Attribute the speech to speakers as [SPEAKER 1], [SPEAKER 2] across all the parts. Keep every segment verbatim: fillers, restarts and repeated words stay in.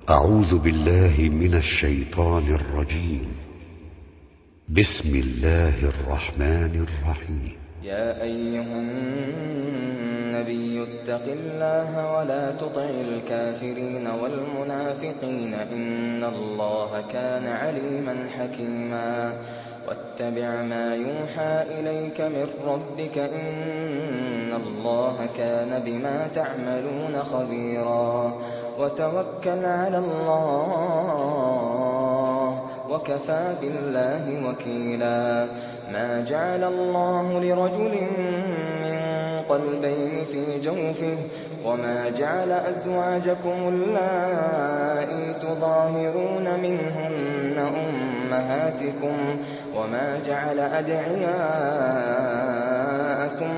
[SPEAKER 1] أعوذ بالله من الشيطان الرجيم. بسم الله الرحمن الرحيم.
[SPEAKER 2] يا أيها النبي اتق الله ولا تطع الكافرين والمنافقين إن الله كان عليما حكيما واتبع ما يوحى إليك من ربك إن الله كان بما تعملون خبيرا وتوكل على الله وكفى بالله وكيلا. ما جعل الله لرجل من قلبين في جوفه وما جعل أزواجكم اللائي تظاهرون منهن أمهاتكم وما جعل أدعياءكم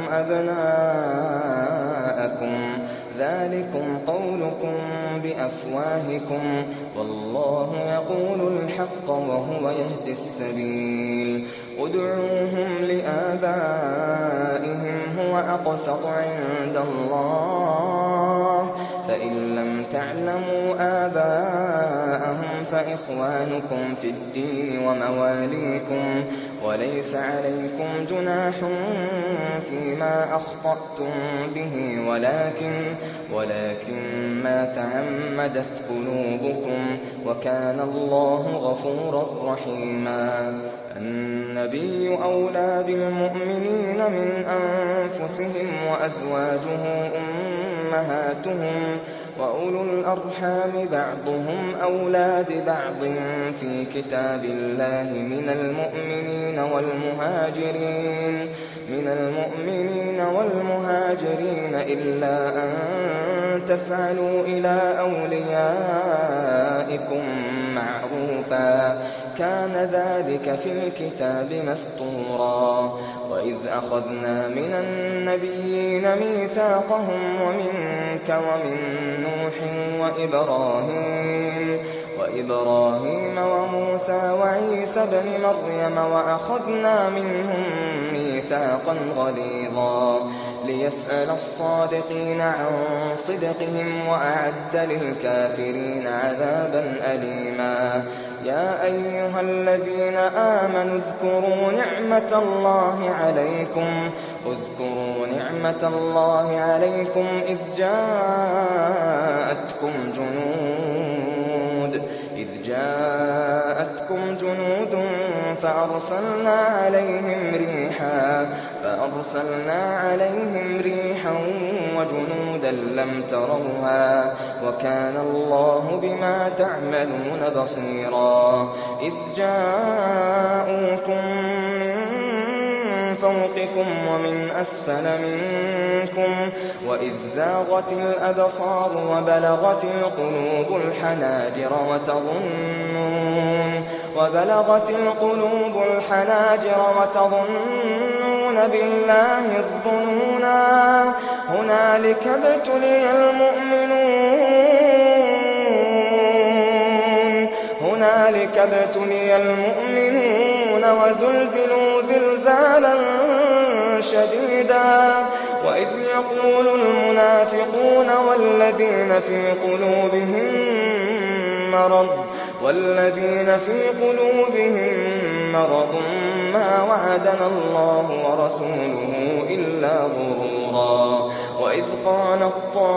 [SPEAKER 2] أبناءكم ذلكم قولكم بأفواهكم والله يقول الحق وهو يهدي السبيل. ادعوهم لآبائهم هو أقسط عند الله فإن لم تعلموا آباءهم فإخوانكم في الدين ومواليكم وليس عليكم جناح فيما أخطأتم به ولكن ولكن ما تعمدت قلوبكم وكان الله غفورا رحيما. النبي أولى بالمؤمنين من أنفسهم وأزواجه أمهاتهم وأولو الأرحام بعضهم أولى ببعض في كتاب الله من المؤمنين والمهاجرين من المؤمنين والمهاجرين إلا أن تفعلوا إلى أوليائكم معروفا كان ذلك في الكتاب مسطورا. وإذ أخذنا من النبيين ميثاقهم ومنك ومن نوح وإبراهيم وإبراهيم وموسى وعيسى بن مريم وأخذنا منهم ميثاقا غليظا ليسأل الصادقين عن صدقهم وأعد للكافرين عذابا أليما. يا أيها الذين آمنوا اذكروا نعمة الله عليكم اذكروا نعمة الله عليكم إذ جاءتكم جنود إذ جاءتكم جنود فأرسلنا عليهم ريحا فأرسلنا عليهم ريحا وجنودا لم تروها وكان الله بما تعملون بصيرا. إذ جاءوكم من فوقكم ومن أسفل منكم وإذ زاغت الأبصار وبلغت القلوب الحناجر وتظنون وبلغت القلوب الحناجر وتظنون بالله الظنونا هنالك ابتلي المؤمنون هنالك ابتلي المؤمنون وزلزلوا زلزالا شديدا. وإذ يقول المنافقون والذين في قلوبهم مرض والذين في قلوبهم مرض ما وعدنا الله ورسوله إلا غرورا. وإذ قالت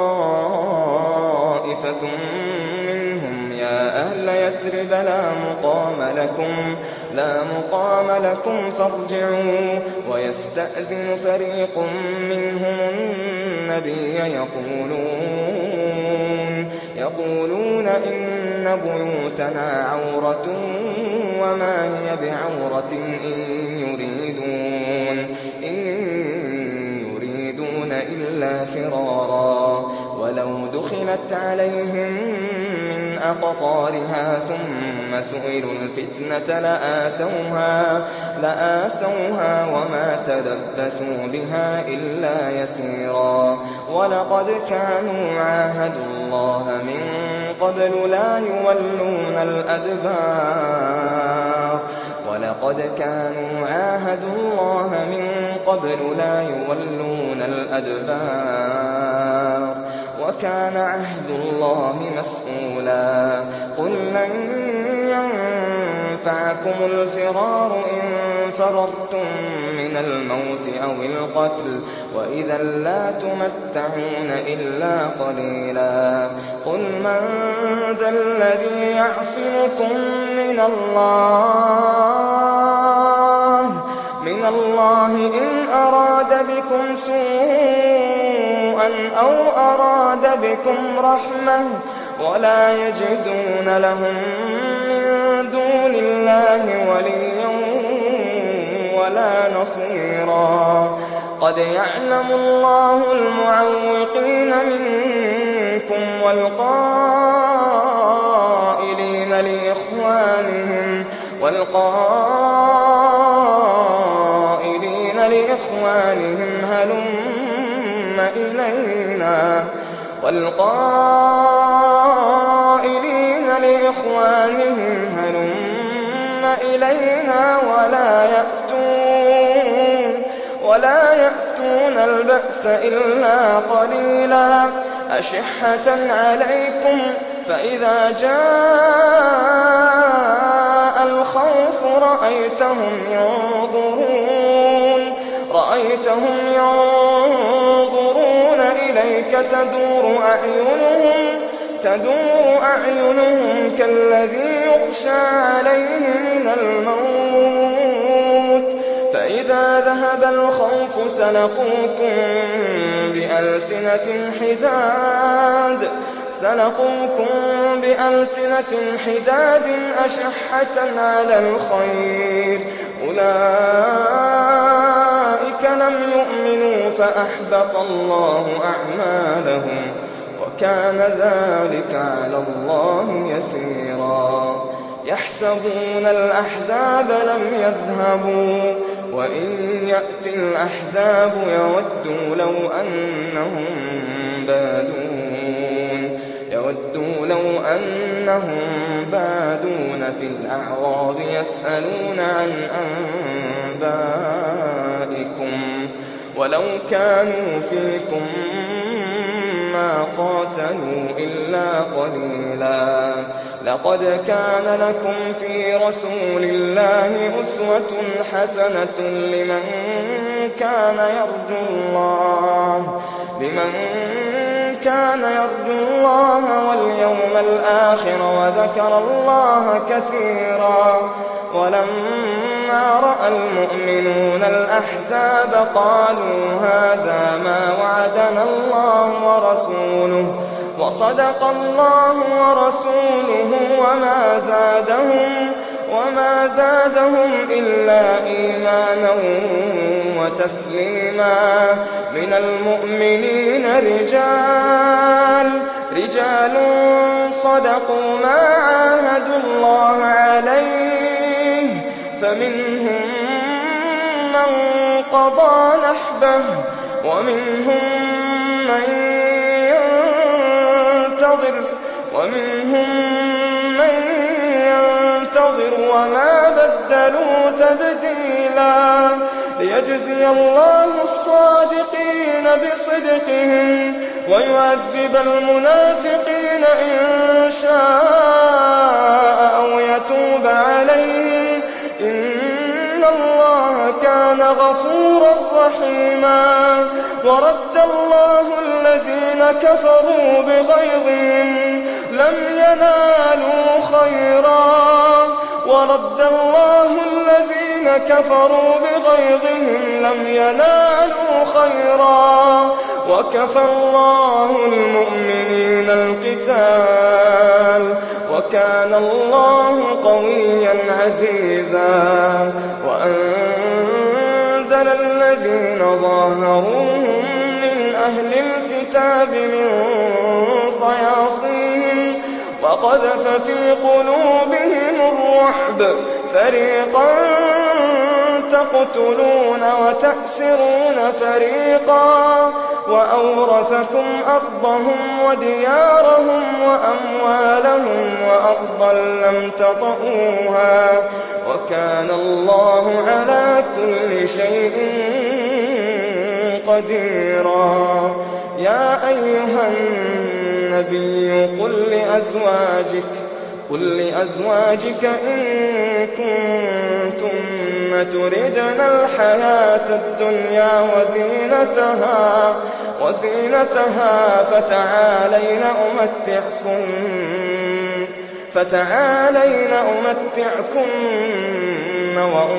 [SPEAKER 2] طائفة منهم يا أهل يثرب لا مقام لكم لا مقام لكم فارجعوا ويستأذن فريق منهم النبي يقولون يقولون إن بيوتنا عورة وما هي بعورة إن يريدون إن يريدون إلا فرارا ولو دخلت عليهم من أقطارها ثم سئلوا الفتنة لآتوها لآتوها وما تلبثوا بها إلا يسيرا. ولقد كانوا عاهدوا الله من قبل لا يولون الأدبار ولقد كانوا عاهدوا الله من قبل لا يولون الأدبار وكان عهد الله مسؤولا. لن ينفعكم الفرار إن فررتم من الموت أو القتل وإذا لا تمتعون إلا قليلا قل من ذا الذي يعصمكم من الله من الله إن أراد بكم سوءا أو أراد بكم رحمة ولا يجدون لهم من دون الله وليا ولا نصيرا قد يعلم الله المعوقين منكم والقائلين لإخوانهم والقائلين لإخوانهم هلم إلينا والقائلين لإخوانهم هلم إلينا ولا يأتون ولا يأتون البأس إلا قليلا أشحة عليكم فإذا جاء الخوف رأيتهم ينظرون رأيتهم ينظرون إليك تدور أعينهم تدور أعينهم كالذي يغشى عليه من الموت فإذا ذهب الخوف سلقوكم بألسنة حداد سلقوكم بألسنة حداد أشحة على الخير أولئك لم يؤمنوا فأحبط الله أعمالهم وكان ذلك على الله يسيرا يحسبون الأحزاب لم يذهبوا وإن يأتي الأحزاب يودوا لو أنهم بادون يودوا لو أنهم بادون في الأعراب يسألون عن أنبائكم ولو كانوا فيكم ما قاتلوا إلا قليلا لقد كان لكم في رسول الله أسوة حسنة لمن كان يرجو الله لمن كان يرجو الله واليوم الآخر وذكر الله كثيرا ولما رأى المؤمنون الأحزاب قالوا هذا ما وعدنا الله ورسوله وصدق الله ورسوله وما زادهم وما زادهم إلا إيمانا وتسليما من المؤمنين رجال رجال صدقوا ما عاهدوا الله عليه فمنهم من قضى نحبه ومنهم من ينتظر ومنهم من ينتظر وما بدلوا تبديلا ليجزي الله الصادقين بصدقهم ويعذب المنافقين إن شاء أو يتوب عليهم إن الله كان غفورا رحيما ورد الله الذين كفروا بغيظهم لم ينالوا خيرا ورد الله الذين كفروا بغيظهم لم ينالوا خيرا وكفى الله المؤمنين القتال وكان الله قويا عزيزا وأنزل الذين ظاهروهم من أهل الكتاب من صياصيهم وقذف في قلوبهم الرعب فريقا تقتلون وتأسرون فريقا وأورثكم أرضهم وديارهم وأموالهم وأرضا لم تطئوها وكان الله على كل شيء قديرا يا أيها النبي قل لأزواجك قل لأزواجك إن كنتن تردن الحياة الدنيا وزينتها وزينتها فتعالين أمتعكن فتعالين أمتعكن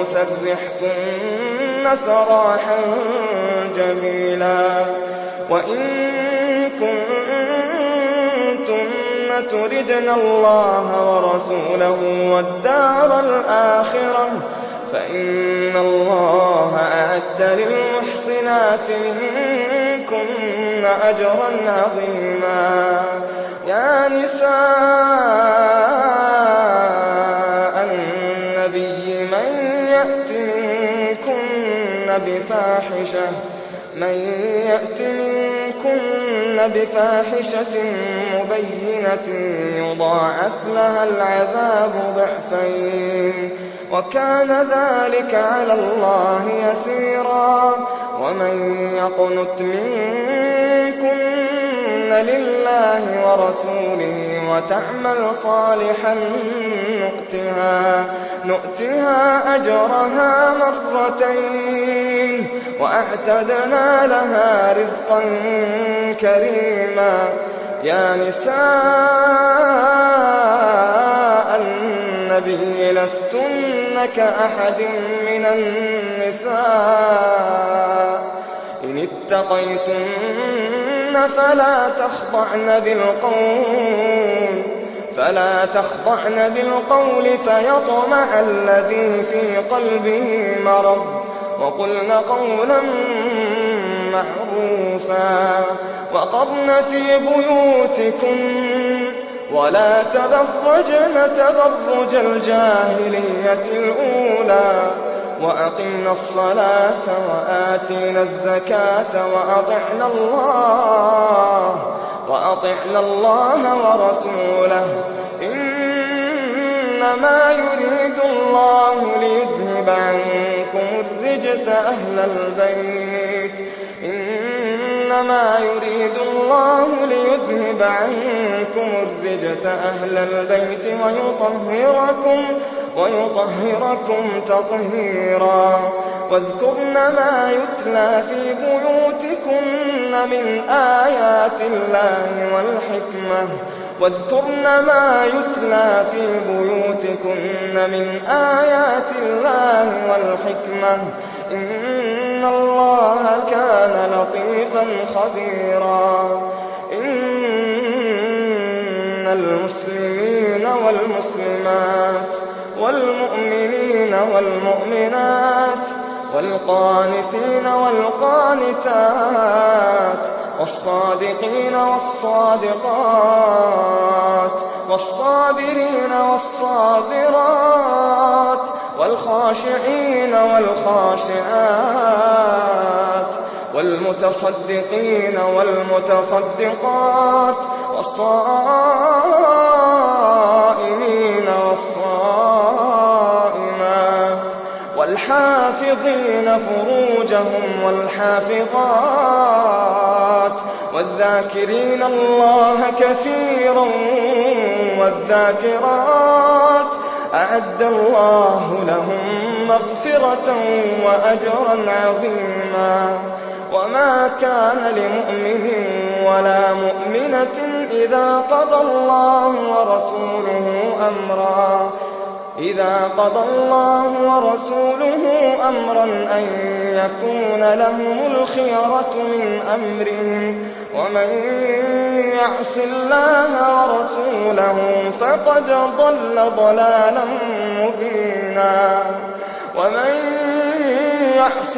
[SPEAKER 2] وأسرحكن سراحا جميلا وإن كنتن تردن الله ورسوله والدار الآخرة فإن الله أعد للمحسنات منكن أجرا عظيما يا نساء النبي من يأت منكن بفاحشة من يأت منكن بفاحشة مبينة يضاعف لها العذاب ضعفين وكان ذلك على الله يسيرا ومن يقنت منكن لله ورسوله وتعمل صالحا نؤتها, نؤتها أجرها مرتين وأعتدنا لها رزقا كريما يا نساء النبي لستن كأحد من النساء إن اتقيتن فلا تخضعن بالقول فلا تخضعن بالقول فيطمع الذي في قلبه مرض وقلن قولا معروفا وقرن في بيوتكن ولا تبرجن تبرج الجاهلية الأولى وأقمنا الصلاة وآتينا الزكاة وأطعنا الله وأطعنا الله ورسوله إنما يريد الله ليذهب عنكم الرجس أهل البيت إنما يريد الله ليذهب عنكم الرجس أهل البيت ويطهركم ويطهركم تطهيرا واذكرن ما يتلى في بيوتكن من آيات الله والحكمة واذكرن ما يتلى في بيوتكن من آيات الله والحكمة إن الله كان لطيفا خبيرا إن المسلمين والمسلمات والمؤمنين والمؤمنات والقانتين والقانتات والصادقين والصادقات والصابرين والصابرات والخاشعين والخاشعات والمتصدقين والمتصدقات والصائمين والصائمات والحافظين فروجهم والحافظات والذاكرين الله كثيرا والذاكرات أعد الله لهم مغفرة وأجرا عظيما وما كان لمؤمن ولا مؤمنة إذا قضى الله ورسوله أمرا إذا قضى الله ورسوله أمرا أن يكون لهم الخيرة من أمرهم ومن يعص الله ورسوله فقد ضل ضلالا مبينا ومن يعص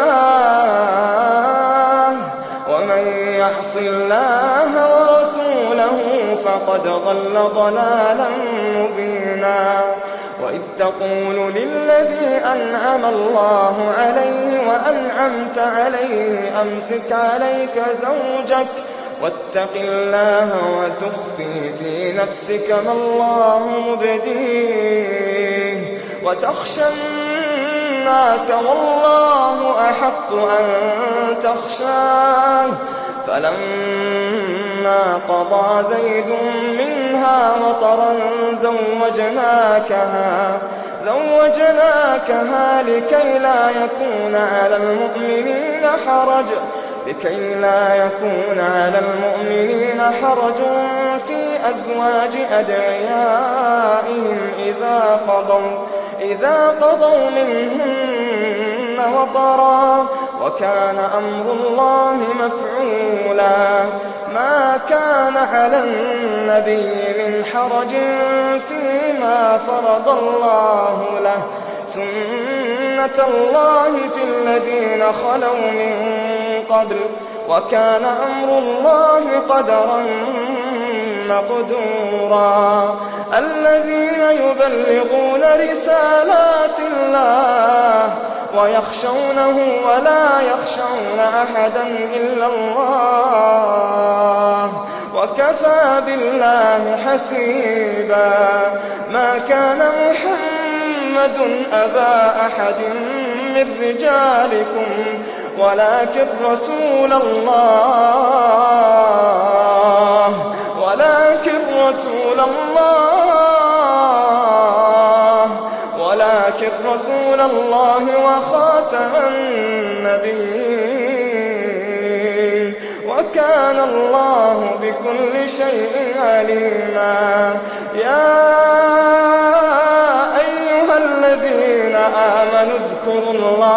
[SPEAKER 2] الله ومن يعص الله ورسوله فقد ضل ضلالا مبينا وإذ تقول للذي أنعم الله عليه وأنعمت عليه أمسك عليك زوجك واتق الله وتخفي في نفسك ما الله مبديه وتخشى الناس والله أحق أن تخشاه فلما قضى زيد منها وطرا زوجها زوجناكها زوجناكها لكي لا يكون على المؤمنين حرج لكي لا يكون على المؤمنين حرج في أزواج أدعيائهم إذا قضوا إذا قضوا منهن وطرا وكان أمر الله مفعولا. ما كان على النبي من حرج فيما فرض الله له سنة الله في الذين خلوا من قبل وكان أمر الله قدرا مقدورا. الذين يبلغون رسالات الله ويخشونه ولا يخشون أحدا إلا الله وكفى بالله حسيبا. ما كان محمد أبا أحد من رجالكم ولكن رسول الله ولكن رسول الله ولكن رسول الله وخاتم النبيين وكان الله بكل شيء عليما. يا أيها الذين آمنوا اذكروا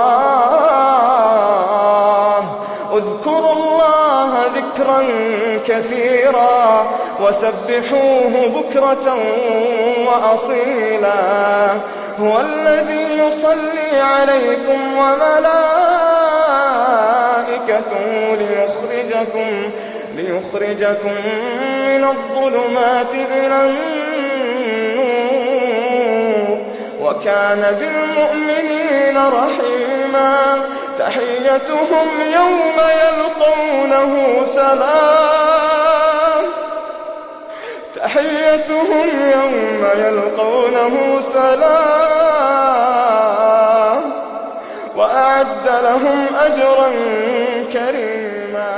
[SPEAKER 2] الله اذكروا الله ذكرا كثيرا وسبحوه بكرة وأصيلا. هو الذي يصلي عليكم وملائكته ليخرجكم ليخرجكم من الظلمات إلى النور وكان بالمؤمنين رحيما. تحيتهم يوم يلقونه سلام تحيتهم يوم يلقونه سلام وأعد لهم أجرا كريما.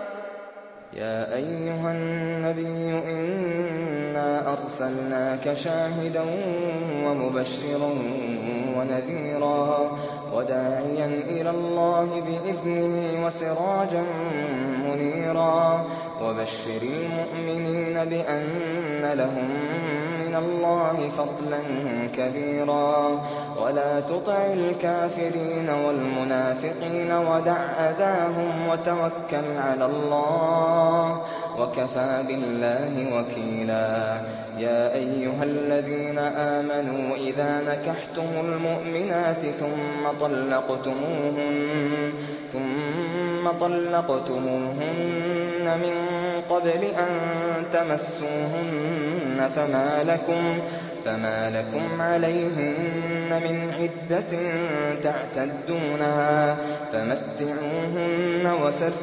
[SPEAKER 2] يا أيها النبي إنا أرسلناك شاهدا ومبشرا ونذيرا وداعيا إلى الله بإذنه وسراجا منيرا. وبشر المؤمنين بأن لهم من الله فضلا كبيرا. ولا تطع الكافرين والمنافقين ودع أذاهم وتوكل على الله وكفى بالله وكيلا. يا أيها الذين آمنوا إذا نكحتم المؤمنات ثم طلقتموهن ثم طلقتموهن من قبل أن تمسوهن فما لكم فما لكم عليهن من عدة تعتدونها فمتعوهن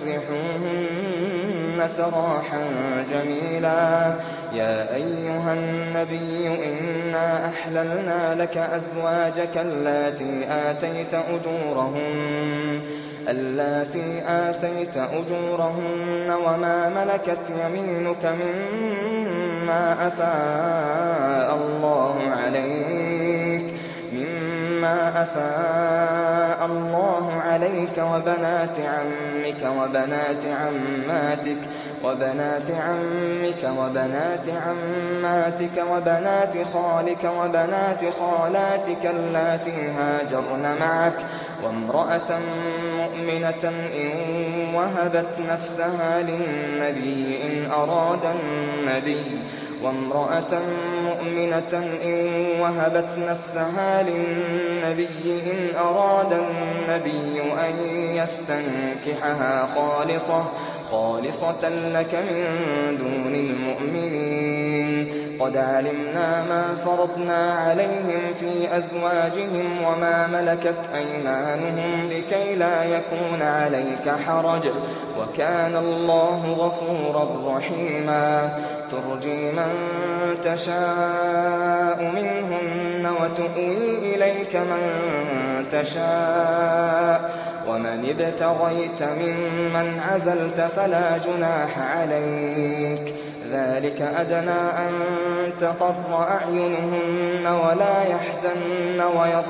[SPEAKER 2] وسرحوهن سراحا جميلا. يا أيها النبي إنا أحللنا لك أزواجك اللاتي آتيت أجورهن اللاتي آتيت أجورهن وما ملكت يمينك مما أفاء الله عليك مما أفاء الله عليك وبنات عمك وبنات عماتك وبنات عمك وبنات عماتك وبنات خالك وبنات خالاتك اللاتي هاجرن معك وامرأة مؤمنة إن وهبت نفسها للنبي إن أراد النبي وامرأة مؤمنة إن وهبت نفسها للنبي إن أراد النبي أن يستنكحها خالصة خالصة لك من دون المؤمنين. قد علمنا ما فرضنا عليهم في أزواجهم وما ملكت أيمانهم لكي لا يكون عليك حرج وكان الله غفورا رحيما. ترجي من تشاء منهن وتؤوي إليك من تشاء ومن ابتغيت ممن عزلت فلا جناح عليك ذلك أدنى أن تقر أعينهن ولا يحزن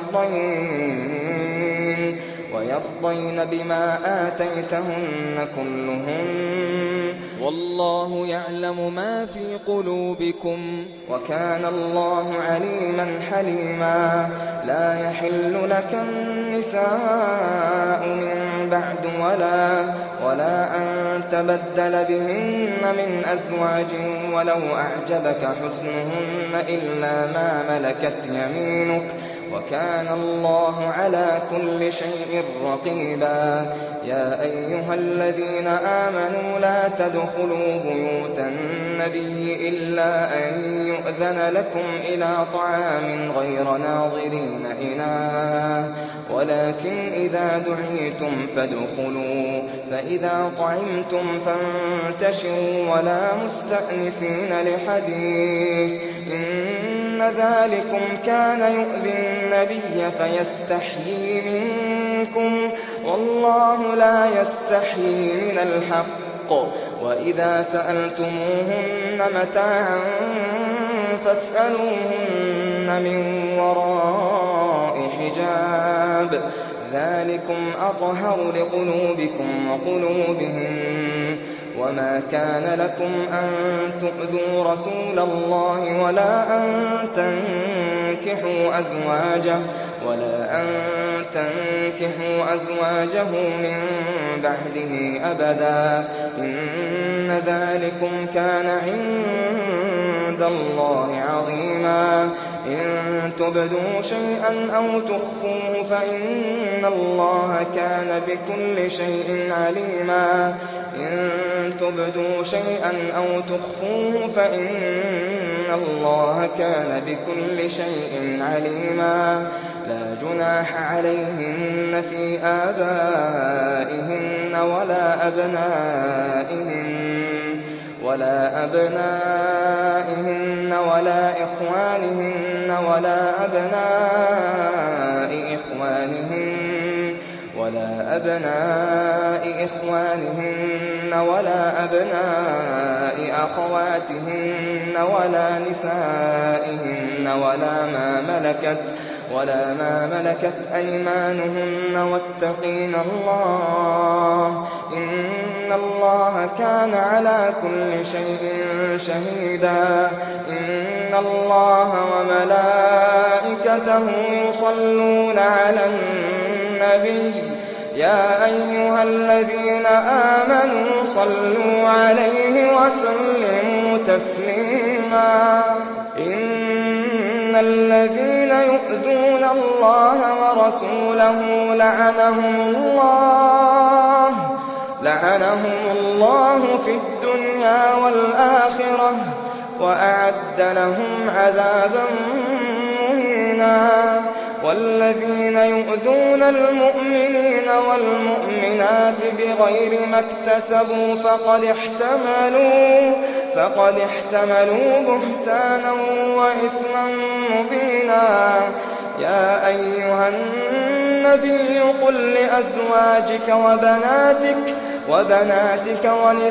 [SPEAKER 2] ويرضين, ويرضين بما آتيتهن كلهن,
[SPEAKER 3] والله يعلم ما في قلوبكم,
[SPEAKER 2] وكان الله عليما حليما. لا يحل لك النساء من بعد ولا, ولا أن تبدل بهن من أزواج ولو أعجبك حسنهن إلا ما ملكت يمينك, وكان الله على كل شيء رقيبا. يا أيها الذين آمنوا لا تدخلوا بيوت النبي إلا أن يؤذن لكم إلى طعام غير ناظرين إناه, ولكن إذا دعيتم فادخلوا, فإذا طعمتم فانتشروا ولا مستأنسين لحديث, إن ذلكم كان يؤذي النبي فيستحيي منكم, والله لا يستحيي من الحق. وإذا سألتموهن متاعا فاسألوهن من وراء حجاب, ذلكم أطهر لقلوبكم وقلوبهم. وما كان لكم أن تؤذوا رسول الله ولا أن تنكحوا أزواجه ولا أن تنكحوا أزواجه من بعده أبدا, إن ذلكم كان عند الله عظيما. إن تبدوا شيئا أو تخفوه فإن الله كان بكل شيء عليما. إن تبدوا شيئا أو تخفوه فإن الله كان بكل شيء عليما. لا جناح عليهن في آبائهن ولا أبنائهن ولا أبنائهن ولا إخوانهن ولا أبناء إخوانهن ولا أبناء إخوانهن ولا أبناء أخواتهن ولا نسائهن ولا ما ملكت ولا ما ملكت أيمانهن, واتقين الله, إن الله كان على كل شيء شهيدا. إن الله وملائكته يصلون على النبي, يا أيها الذين آمنوا صلوا عليه وسلموا تسليما. إن الذين يؤذون الله ورسوله لعنهم الله لعنهم الله في الدنيا والآخرة, وأعد لهم عذابا مهينا. والذين يؤذون المؤمنين والمؤمنات بغير ما اكتسبوا فقد احتملوا فقد احتملوا بهتانا وإثما مبينا. يا أيها النبي قل لأزواجك وبناتك وبناتك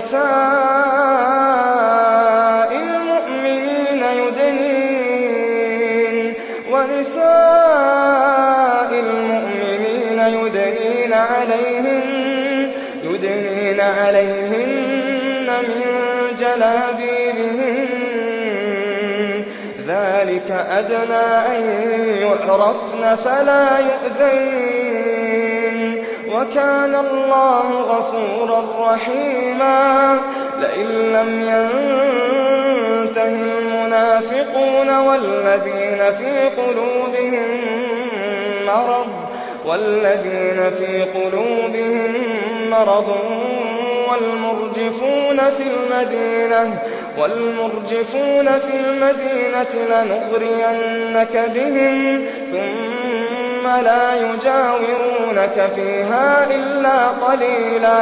[SPEAKER 2] ونساء المؤمنين يدنين ونساء المؤمنين يدنين عليهن يدنين عليهن من جلابيبهن, ذلك أدنى أن يعرفن فلا يؤذين, وكان الله غفورا رحيما. لئن لم ينته المنافقون والذين في قلوبهم مرض والذين في قلوبهم مرض والمرجفون في المدينة والمرجفون في المدينة لنغرينك بهم ثم لا يجاورونك فيها إلا قليلا,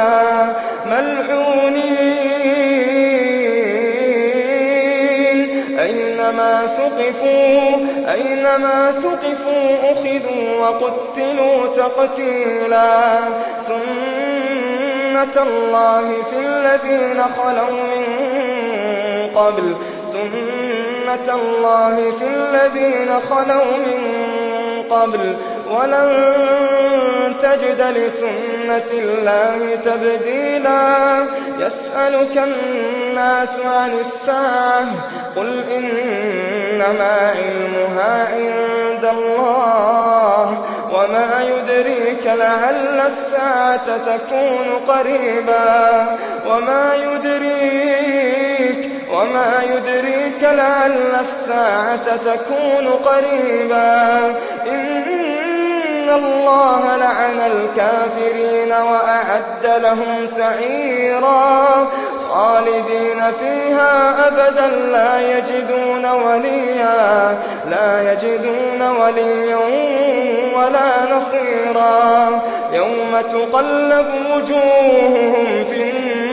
[SPEAKER 2] ملعونين أينما ثقفوا أينما ثقفوا أخذوا وقتلوا تقتيلا. سنة الله في الذين خلوا من قبل سنة الله في الذين خلوا من قبل ولن تجد لسنة الله تبديلا يسألك الناس عن الساعة قل إنما علمها عند الله وما يدريك لعل الساعة تكون قريبا وما يدريك وما يدريك لعل الساعة تكون قريبا إن الله لعن الكافرين وأعد لهم سعيرا خالدين فيها أبدا لا يجدون وليا لا يجدون وليا ولا نصيرا يوم تقلب وجوههم في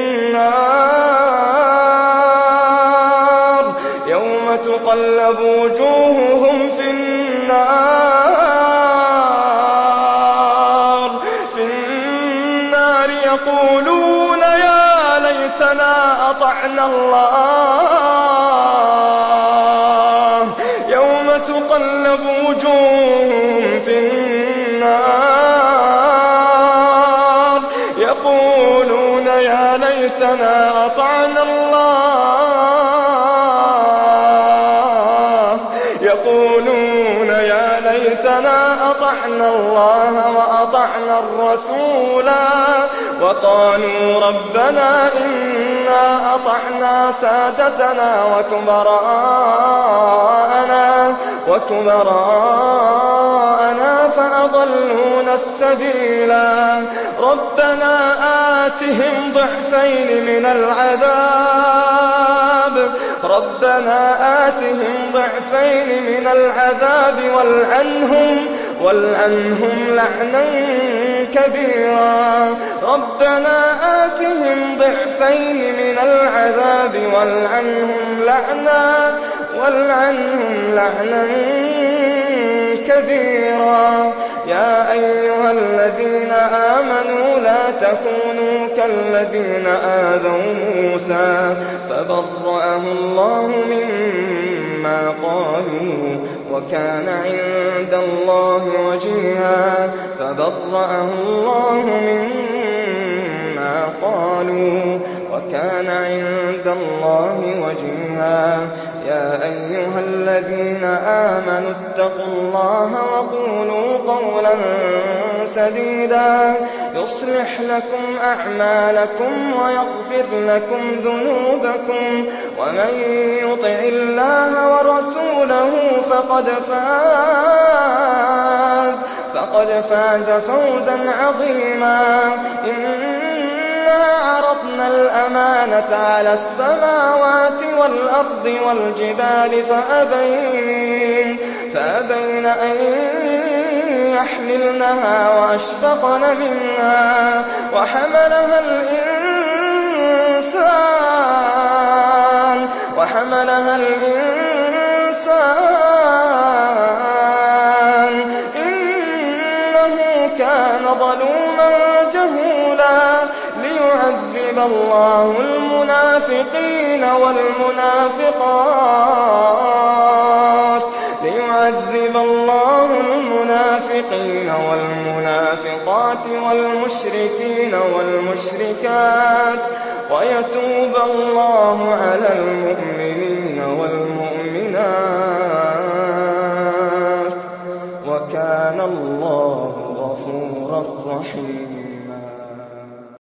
[SPEAKER 2] النار يوم تقلب وجوههم في النار في النار يقولون يا ليتنا أطعنا الله يوم تقلب وجوههم في النار يقولون يا ليتنا أطعنا الله يقولون يا ليتنا أطعنا الله وأطعنا الرسولا وقالوا ربنا إنا أطعنا سادتنا وكبراءنا وكبراءنا فأضلونا السبيلا ربنا آتهم ضعفين من العذاب ربنا آتهم ضعفين من العذاب والعنهم والعنهم لعنا كبيرا ربنا آتهم ضعفين من العذاب والعنهم لعنا والعنهم لعنا كبيرا يا أيها الذين آمنوا لا تكونوا كالذين آذوا موسى فبرأه الله مما قالوا وكان عند الله وجيها فبرأه الله مما قالوا وكان عند الله وجيها يا أيها الذين آمنوا اتقوا الله وقولوا قولا سديدا يصلح لكم أعمالكم ويغفر لكم ذنوبكم ومن يطع الله ورسوله فقد فاز فقد فاز فوزا عظيما إنا عرضنا الأمانة على السماوات والأرض والجبال فأبين فأبين أن يحملنها وأشفقن منها وحملها الإنسان وحملها الإنسان إنه كان ظلوما جهولا ليعذب الله المنافقين والمنافقات ليعذب الله المنافقين والمنافقات والمشركين والمشركات ويتوب الله على المؤمنين والمؤمنات وكان الله غفورا رحيما.